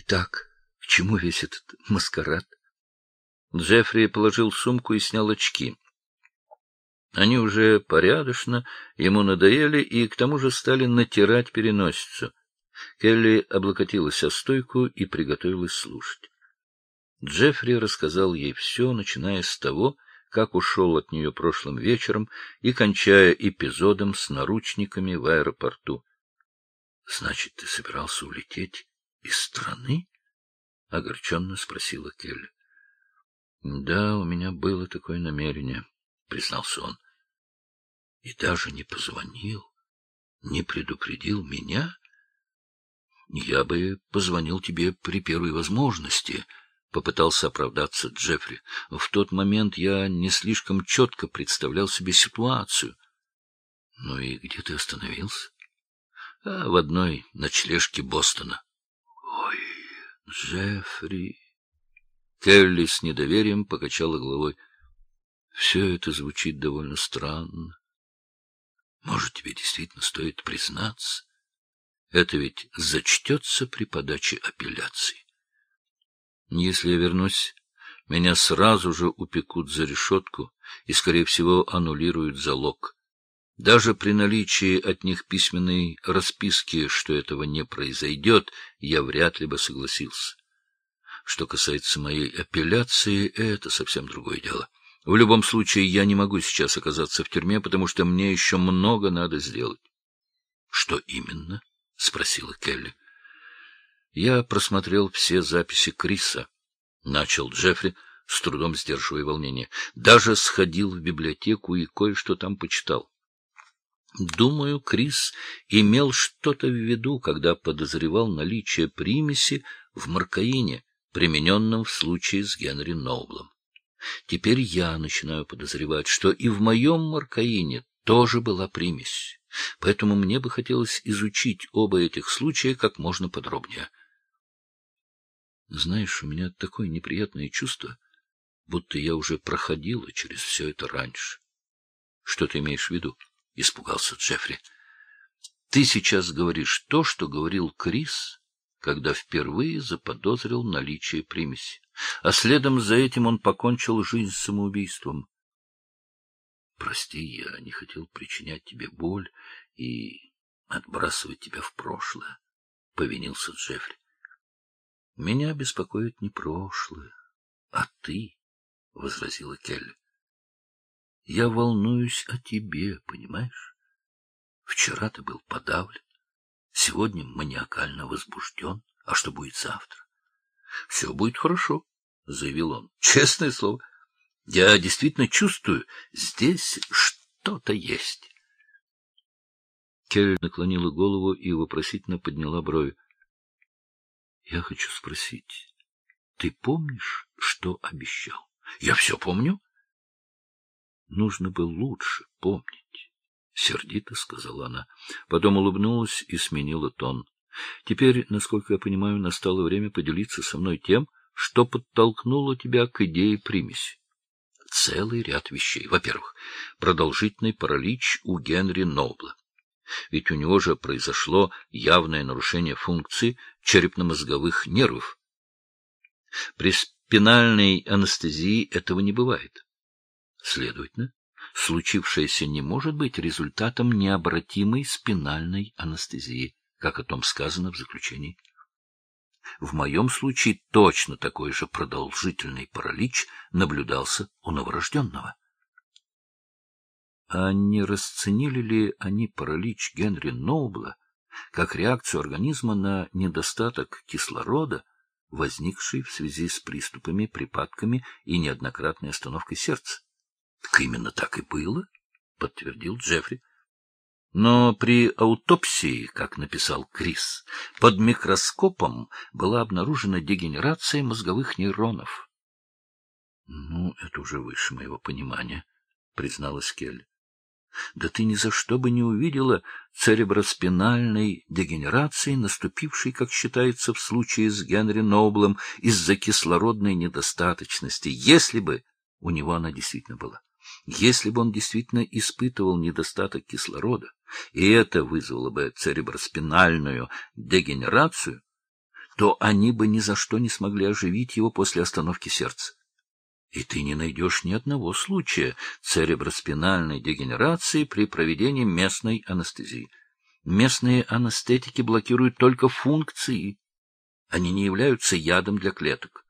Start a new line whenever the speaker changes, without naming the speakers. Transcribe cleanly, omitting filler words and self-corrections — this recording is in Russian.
Итак, к чему весь этот маскарад? Джеффри положил сумку и снял очки. Они уже порядочно ему надоели и к тому же стали натирать переносицу. Келли облокотилась о стойку и приготовилась слушать. Джеффри рассказал ей все, начиная с того, как ушел от нее прошлым вечером и кончая эпизодом с наручниками в аэропорту. — Значит, ты собирался улететь из страны? — огорченно спросила Келли. — Да, у меня было такое намерение, — признался он. — И даже не позвонил, не предупредил меня? — Я бы позвонил тебе при первой возможности, — попытался оправдаться Джеффри. В тот момент я не слишком четко представлял себе ситуацию. — Ну и где ты остановился? — В одной ночлежке Бостона. — Ой, Джеффри... Келли с недоверием покачала головой. — Все это звучит довольно странно. Может, тебе действительно стоит признаться? Это ведь зачтется при подаче апелляции. Если я вернусь, меня сразу же упекут за решетку и, скорее всего, аннулируют залог. Даже при наличии от них письменной расписки, что этого не произойдет, я вряд ли бы согласился. Что касается моей апелляции, это совсем другое дело. В любом случае, я не могу сейчас оказаться в тюрьме, потому что мне еще много надо сделать. — Что именно? — спросила Келли. — Я просмотрел все записи Криса, — начал Джеффри, с трудом сдерживая волнение. Даже сходил в библиотеку и кое-что там почитал. Думаю, Крис имел что-то в виду, когда подозревал наличие примеси в маркаине, примененном в случае с Генри Ноублом. Теперь я начинаю подозревать, что и в моем маркаине тоже была примесь, поэтому мне бы хотелось изучить оба этих случая как можно подробнее. Знаешь, у меня такое неприятное чувство, будто я уже проходила через все это раньше. Что ты имеешь в виду? — испугался Джеффри. — Ты сейчас говоришь то, что говорил Крис, когда впервые заподозрил наличие примеси, а следом за этим он покончил жизнь самоубийством. — Прости, я не хотел причинять тебе боль и отбрасывать тебя в прошлое, — повинился Джеффри. — Меня беспокоит не прошлое, а ты, — возразила Келли. — Я волнуюсь о тебе, понимаешь? Вчера ты был подавлен, сегодня маниакально возбужден. А что будет завтра? — Все будет хорошо, — заявил он. — Честное слово. Я действительно чувствую, здесь что-то есть. Келли наклонила голову и вопросительно подняла брови. — Я хочу спросить, ты помнишь, что обещал? — Я все помню. — Нужно бы лучше помнить, — сердито сказала она. Потом улыбнулась и сменила тон. — Теперь, насколько я понимаю, настало время поделиться со мной тем, что подтолкнуло тебя к идее примеси. Целый ряд вещей. Во-первых, продолжительный паралич у Генри Нобла. Ведь у него же произошло явное нарушение функции черепно-мозговых нервов. При спинальной анестезии этого не бывает. Следовательно, случившееся не может быть результатом необратимой спинальной анестезии, как о том сказано в заключении. В моем случае точно такой же продолжительный паралич наблюдался у новорожденного. А не расценили ли они паралич Генри Нобла как реакцию организма на недостаток кислорода, возникший в связи с приступами, припадками и неоднократной остановкой сердца? — Так именно так и было, — подтвердил Джеффри. Но при аутопсии, как написал Крис, под микроскопом была обнаружена дегенерация мозговых нейронов. — Ну, это уже выше моего понимания, — призналась Келли. — Да ты ни за что бы не увидела цереброспинальной дегенерации, наступившей, как считается в случае с Генри Ноблом, из-за кислородной недостаточности, если бы у него она действительно была. Если бы он действительно испытывал недостаток кислорода, и это вызвало бы цереброспинальную дегенерацию, то они бы ни за что не смогли оживить его после остановки сердца. И ты не найдешь ни одного случая цереброспинальной дегенерации при проведении местной анестезии. Местные анестетики блокируют только функции. Они не являются ядом для клеток.